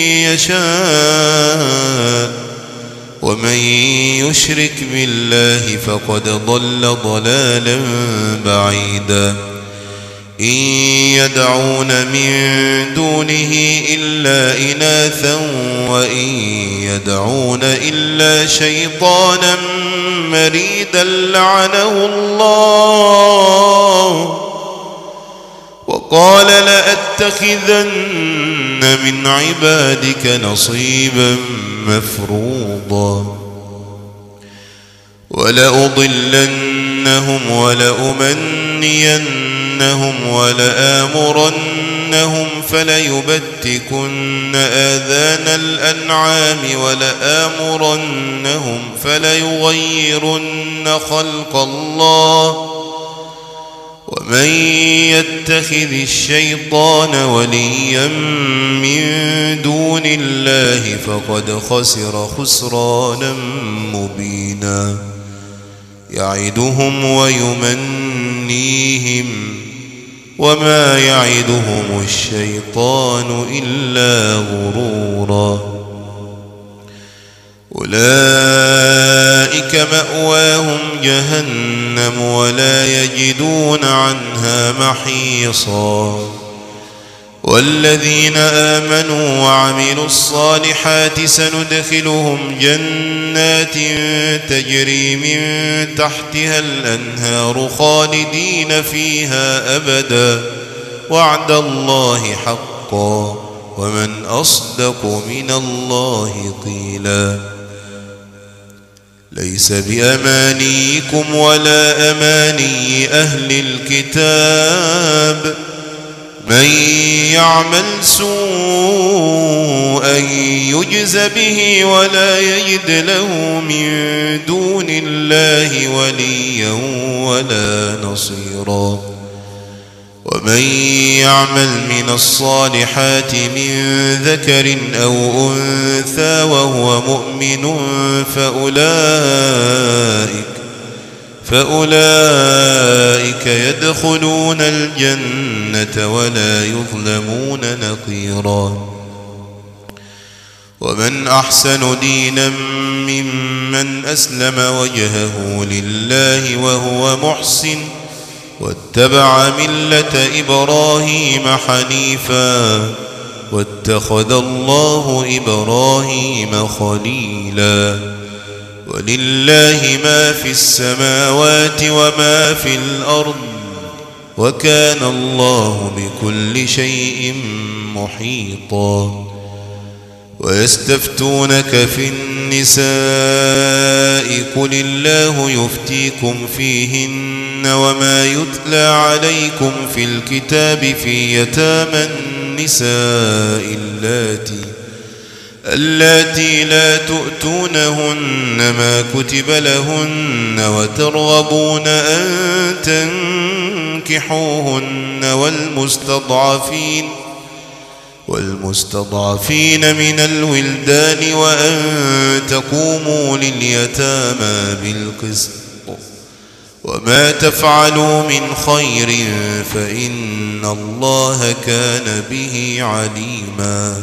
يشاء ومن يشرك بالله فقد ضل ضلالا بعيدا. إن يدعون من دونه إلا إناثا وإن يدعون إلا شيطانا مريدا لعنه الله وقال لأتخذن من عبادك نصيبا مفروضا ولأضلنهم ولأمنينهم ولآمرنهم فليبتكن آذان الأنعام ولآمرنهم فليغيرن خلق الله ومن يتخذ الشيطان وليا من دون الله فقد خسر خسرانا مبينا. يعدهم ويمنيهم وما يعدهم الشيطان إلا غرورا. أولئك مأواهم جهنم ولا يجدون عنها محيصا. والذين آمنوا وعملوا الصالحات سندخلهم جنات تجري من تحتها الأنهار خالدين فيها أبدا وعد الله حقا ومن أصدق من الله قيلا. ليس بأمانيكم ولا أماني أهل الكتاب من يعمل سوءا يجز به ولا يجد له من دون الله وليا ولا نصيرا. ومن يعمل من الصالحات من ذكر أو أنثى وهو مؤمن فأولئك يدخلون الجنة ولا يظلمون نقيرا. ومن أحسن دينا ممن أسلم وجهه لله وهو محسن واتبع ملة إبراهيم حنيفا واتخذ الله إبراهيم خليلا. ولله ما في السماوات وما في الأرض وكان الله بكل شيء محيطا. ويستفتونك في النساء قل الله يفتيكم فيهن وما يتلى عليكم في الكتاب في يتامى النساء اللاتي لا تؤتونهن ما كتب لهن وترغبون أن تنكحوهن والمستضعفين من الولدان وأن تقوموا لليتامى بالقسط وما تفعلوا من خير فإن الله كان به عليما.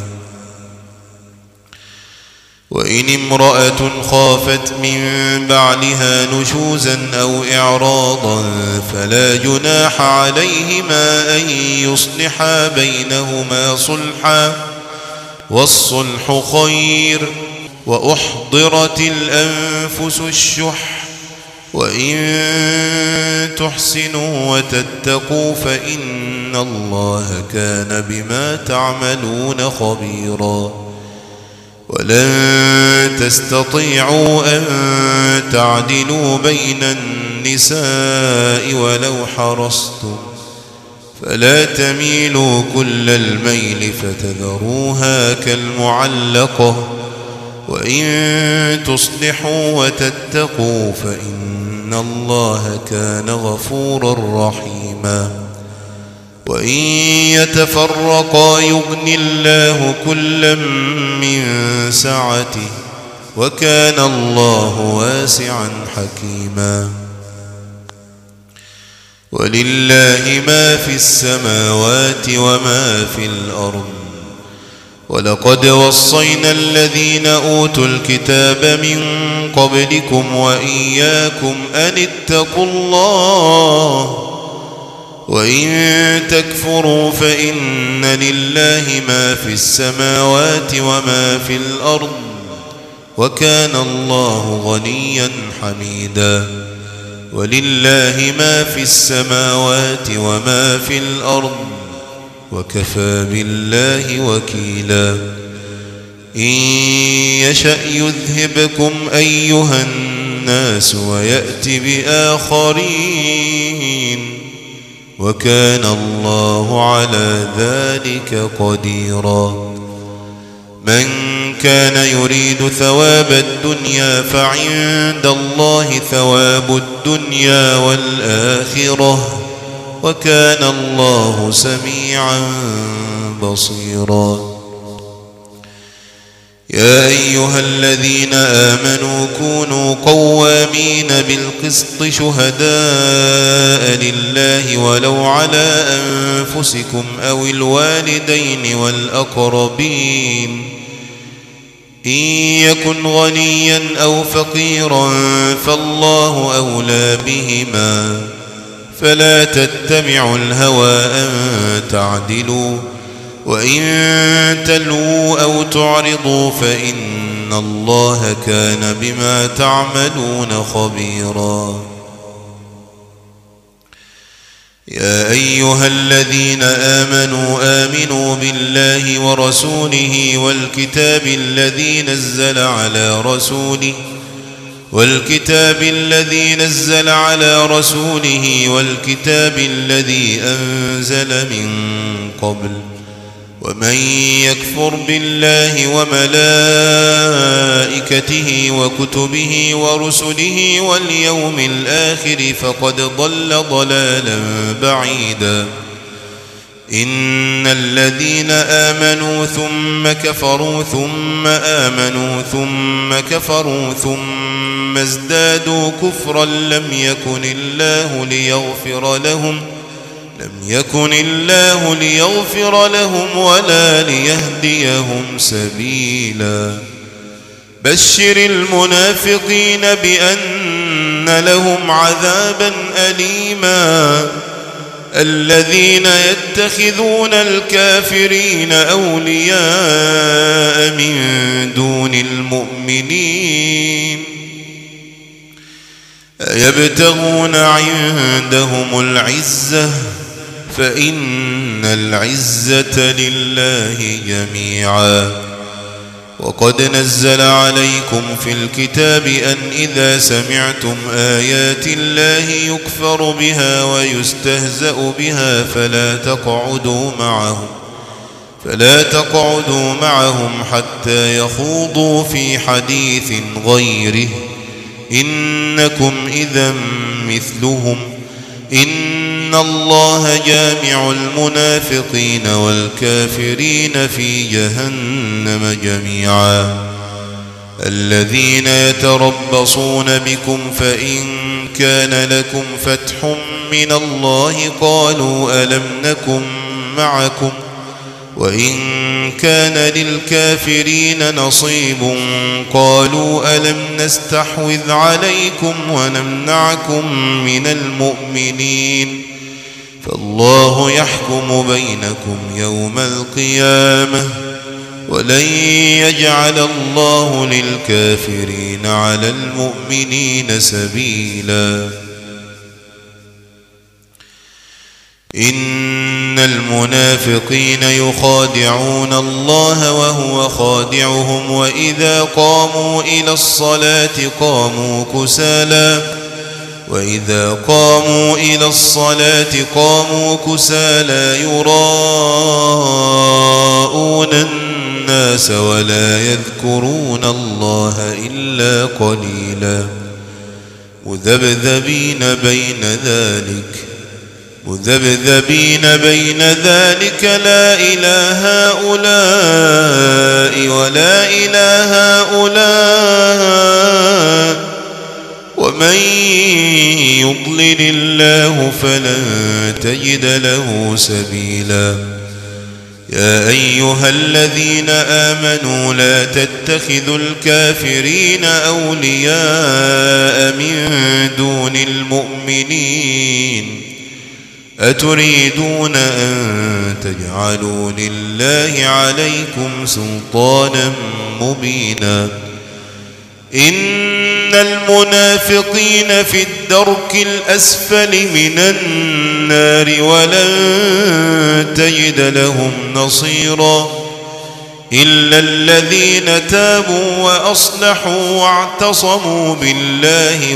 وإن امرأة خافت من بعلها نشوزا أو إعراضا فلا جناح عليهما أن يصلحا بينهما صلحا والصلح خير. وأحضرت الأنفس الشح وإن تحسنوا وتتقوا فإن الله كان بما تعملون خبيرا. ولن تستطيعوا أن تعدلوا بين النساء ولو حرصتم فلا تميلوا كل الميل فتذروها كالمعلقة وإن تصلحوا وتتقوا فإن الله كان غفورا رحيما وإن يتفرقا يغن الله كلا من سعته وكان الله واسعا حكيما ولله ما في السماوات وما في الأرض ولقد وصينا الذين أوتوا الكتاب من قبلكم وإياكم أن اتقوا الله وإن تكفروا فإن لله ما في السماوات وما في الأرض وكان الله غنيا حميدا ولله ما في السماوات وما في الأرض وكفى بالله وكيلا إن يشأ يذهبكم أيها الناس ويأت بآخرين وكان الله على ذلك قديرا من كان يريد ثواب الدنيا فعند الله ثواب الدنيا والآخرة وكان الله سميعا بصيرا يا أيها الذين آمنوا كونوا قوامين بالقسط شهداء لله ولو على أنفسكم أو الوالدين والأقربين إن يكن غنيا أو فقيرا فالله أولى بهما فلا تتبعوا الهوى أن تعدلوا وإن تلووا أو تعرضوا فإن الله كان بما تعملون خبيرا يا أيها الذين آمنوا بالله ورسوله والكتاب الذي نزل على رسوله والكتاب الذي أنزل من قبل ومن يكفر بالله وملائكته وكتبه ورسله واليوم الآخر فقد ضل ضلالا بعيدا إن الذين آمنوا ثم كفروا ثم آمنوا ثم كفروا ثم ازدادوا كفرا لم يكن الله ليغفر لهم ولا ليهديهم سبيلا بشر المنافقين بأن لهم عذابا أليما الذين يتخذون الكافرين أولياء من دون المؤمنين أيبتغون عندهم العزة فإن العزة لله جميعا وقد نزل عليكم في الكتاب أن إذا سمعتم آيات الله يكفر بها ويستهزأ بها فلا تقعدوا معهم حتى يخوضوا في حديث غيره إنكم إذا مثلهم إن الله جامع المنافقين والكافرين في جهنم جميعا الذين يتربصون بكم فإن كان لكم فتح من الله قالوا ألم نكن معكم وإن كان للكافرين نصيب قالوا ألم نستحوذ عليكم ونمنعكم من المؤمنين فالله يحكم بينكم يوم القيامة ولن يجعل الله للكافرين على المؤمنين سبيلا إن المنافقين يخادعون الله وهو خادعهم وإذا قاموا إلى الصلاة قاموا كسالى وإذا قاموا إلى الصلاة قاموا كسالى يراءون الناس ولا يذكرون الله إلا قليلا مذبذبين بين ذلك لا إله هؤلاء ولا إله هؤلاء ومن يضلل الله فلن تجد له سبيلا يا أيها الذين آمنوا لا تتخذوا الكافرين أولياء من دون المؤمنين أتريدون أن تجعلوا لله عليكم سلطانا مبينا إن المنافقين في الدرك الأسفل من النار ولن تجد لهم نصيرا إلا الذين تابوا وأصلحوا واعتصموا بالله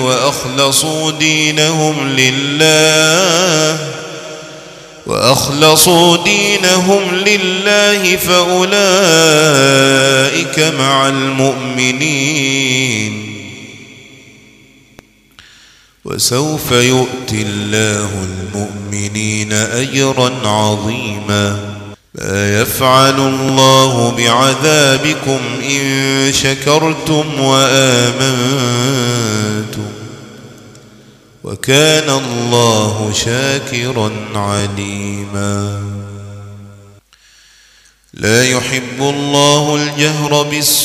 وأخلصوا دينهم لله فأولئك مع المؤمنين وسوف يؤتي الله المؤمنين أجرا عظيما ما يفعل الله بعذابكم إن شكرتم وآمنتم وكان الله شاكرا عليما لا يحب الله الجهر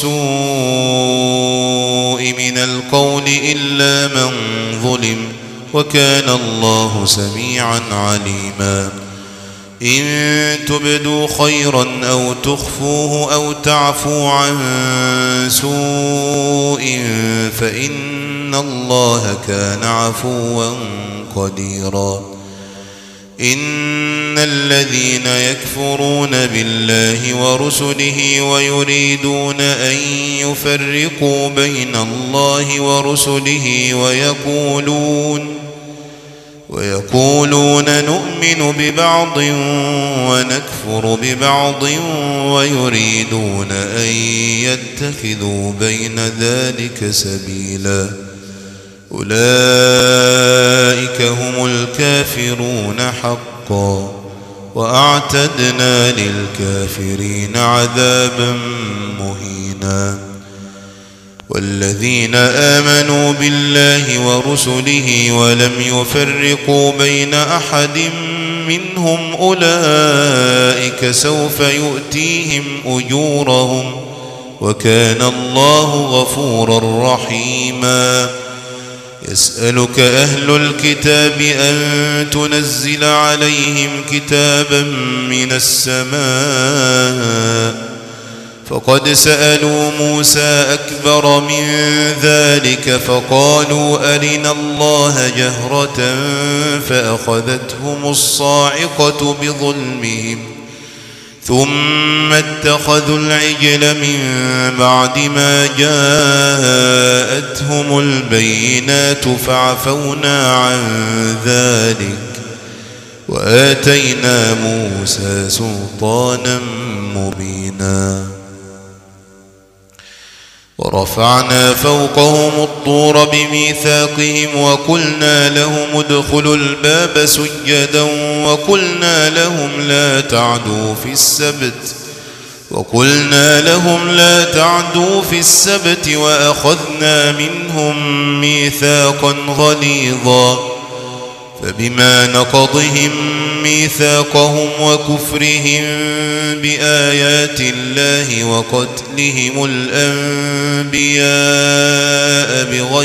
بالسوء من القول إلا من ظلم وكان الله سميعا عليما إن تبدوا خيرا أو تخفوه أو تعفوا عن سوء فإن الله كان عفوا قديرا إن الذين يكفرون بالله ورسله ويريدون أن يفرقوا بين الله ورسله ويقولون نؤمن ببعض ونكفر ببعض ويريدون أن يتخذوا بين ذلك سبيلا أولئك هم الكافرون حقا وأعتدنا للكافرين عذابا مهينا والذين آمنوا بالله ورسله ولم يفرقوا بين أحد منهم أولئك سوف يؤتيهم أجورهم وكان الله غفورا رحيما يسألك أهل الكتاب أن تنزل عليهم كتابا من السماء فقد سألوا موسى أكبر من ذلك فقالوا أرنا الله جهرة فأخذتهم الصاعقة بظلمهم ثم اتخذوا العجل من بعد ما جاءتهم البينات فعفونا عن ذلك وآتينا موسى سلطانا مبينا ورفعنا فوقهم الطور بميثاقهم وقلنا لهم ادخلوا الباب سجدا وقلنا لهم لا تعدوا في السبت وأخذنا منهم ميثاقا غليظا فبما نقضهم ميثاقهم وكفرهم بآيات الله وقتلهم الأنبياء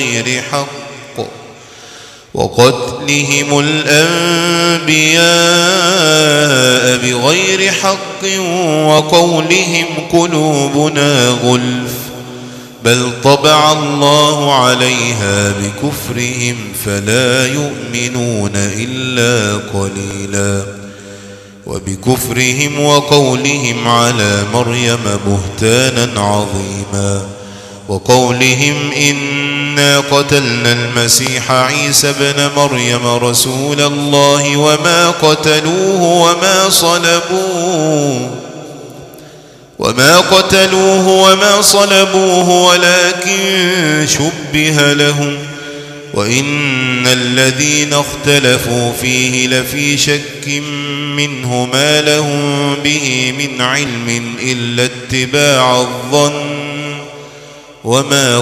بغير حق وقولهم قلوبنا غلف بل طبع الله عليها بكفرهم فلا يؤمنون إلا قليلا وبكفرهم وقولهم على مريم بهتانا عظيما وقولهم إن إنا قتلنا المسيح عيسى ابن مريم رسول الله وما قتلوه وما صلبوه ولكن شبه لهم وإن الذين اختلفوا فيه لفي شك منه ما لهم به من علم إلا اتباع الظن وما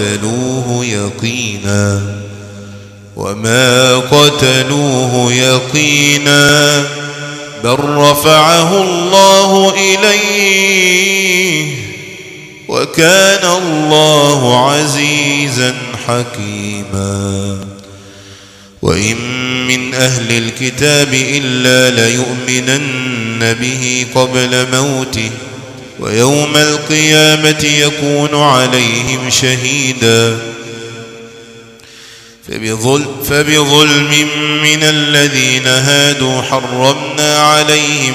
قتلوه يقينا بل رفعه الله إليه وكان الله عزيزا حكيما وإن من أهل الكتاب إلا ليؤمنن به قبل موته ويوم القيامة يكون عليهم شهيدا فبظلم من الذين هادوا حرمنا عليهم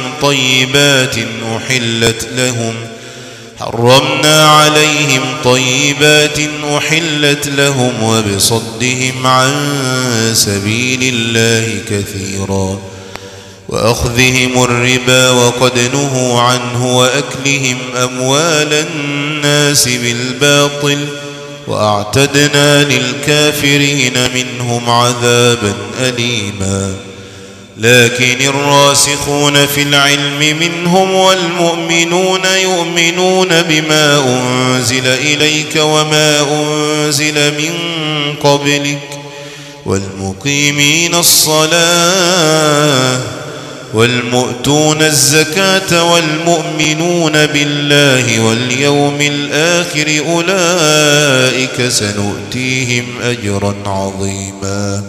طيبات أحلت لهم وبصدهم عن سبيل الله كثيرا وأخذهم الربا وقد نهوا عنه وأكلهم أموال الناس بالباطل وأعتدنا للكافرين منهم عذابا أليما لكن الراسخون في العلم منهم والمؤمنون يؤمنون بما أنزل إليك وما أنزل من قبلك والمقيمين الصلاة والمؤتون الزكاة والمؤمنون بالله واليوم الآخر أولئك سنؤتيهم أجرا عظيما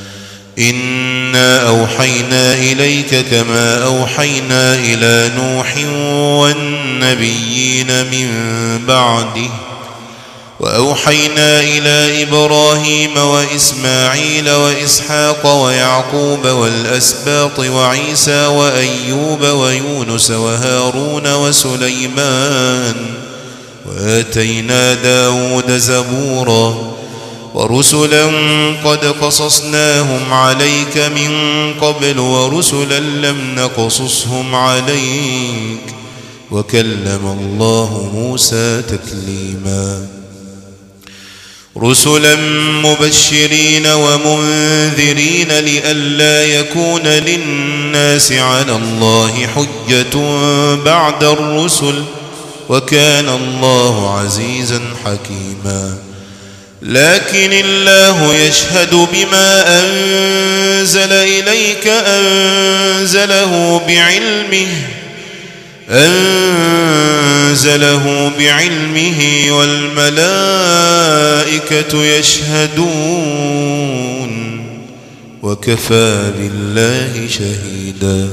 إنا أوحينا إليك كما أوحينا إلى نوح والنبيين من بعده وأوحينا إلى إبراهيم وإسماعيل وإسحاق ويعقوب والأسباط وعيسى وأيوب ويونس وهارون وسليمان وآتينا داود زبورا ورسلا قد قصصناهم عليك من قبل ورسلا لم نقصصهم عليك وكلم الله موسى تكليما رسلا مبشرين ومنذرين لئلا يكون للناس على الله حجة بعد الرسل وكان الله عزيزا حكيما لكن الله يشهد بما أنزل إليك أنزله بعلمه والملائكة يشهدون وكفى بالله شهيدا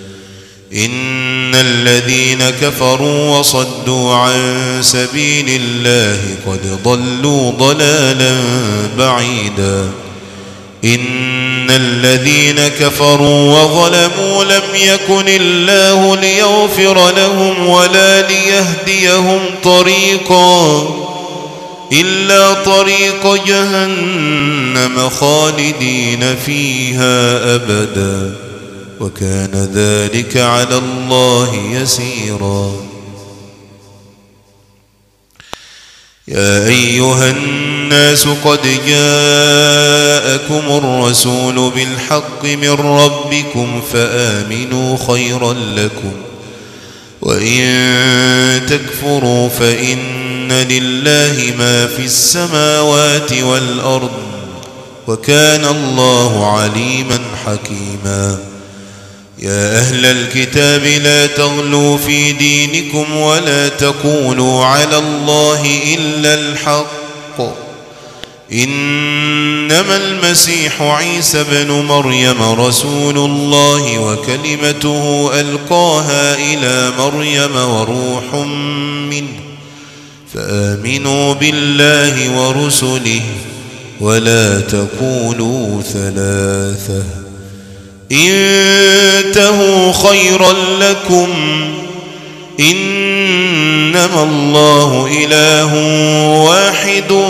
إن الذين كفروا وصدوا عن سبيل الله قد ضلوا ضلالا بعيدا إن الذين كفروا وظلموا لم يكن الله ليغفر لهم ولا ليهديهم طريقا إلا طريق جهنم خالدين فيها أبدا وكان ذلك على الله يسيرا يا أيها الناس قد جاءكم الرسول بالحق من ربكم فآمنوا خيرا لكم وإن تكفروا فإن لله ما في السماوات والأرض وكان الله عليما حكيما يا أهل الكتاب لا تغلوا في دينكم ولا تقولوا على الله إلا الحق إنما المسيح عيسى بن مريم رسول الله وكلمته ألقاها إلى مريم وروح منه فآمنوا بالله ورسله ولا تقولوا ثلاثة انتهوا خيرا لكم إنما الله إله واحد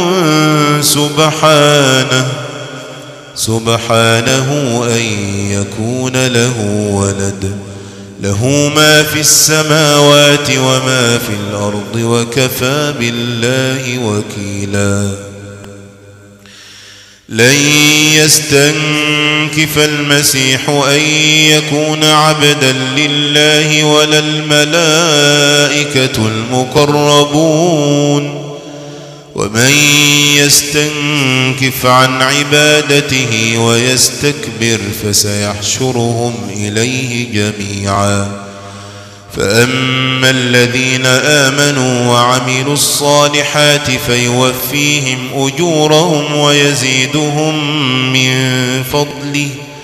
سبحانه أن يكون له ولد، له ما في السماوات وما في الأرض وكفى بالله وكيلا. لن يستنكف المسيح أن يكون عبدا لله ولا الملائكة المقربون، ومن يستنكف عن عبادته ويستكبر فسيحشرهم إليه جميعا. فأما الذين آمنوا وعملوا الصالحات فيوفيهم أجورهم ويزيدهم من فضله،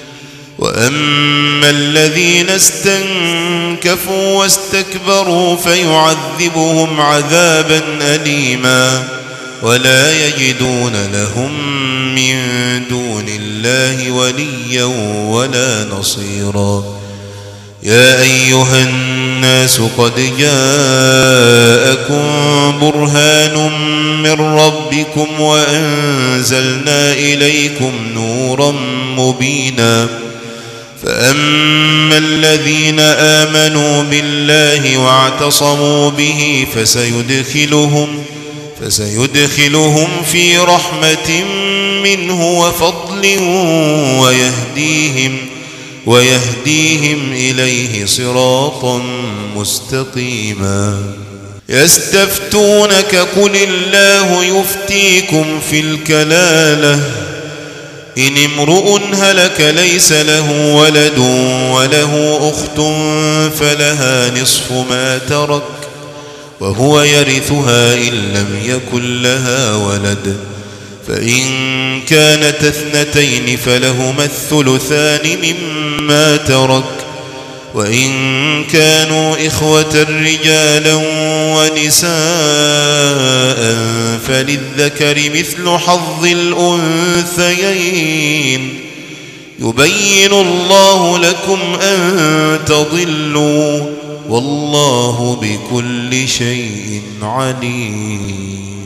وأما الذين استنكفوا واستكبروا فيعذبهم عذابا أليما ولا يجدون لهم من دون الله وليا ولا نصيرا. يا أيها الناس قد جاءكم برهان من ربكم وأنزلنا إليكم نورا مبينا. فأما الذين آمنوا بالله واعتصموا به فسيدخلهم في رحمة منه وفضل ويهديهم إليه صراطا مستقيما. يستفتونك قل الله يفتيكم في الكلالة إن امرؤ هلك ليس له ولد وله أخت فلها نصف ما ترك وهو يرثها إن لم يكن لها ولد، فإن كانت اثنتين فلهما الثلثان مما ترك، وإن كانوا إخوة رجالا ونساء فللذكر مثل حظ الأنثيين. يبين الله لكم أن تضلوا والله بكل شيء عليم.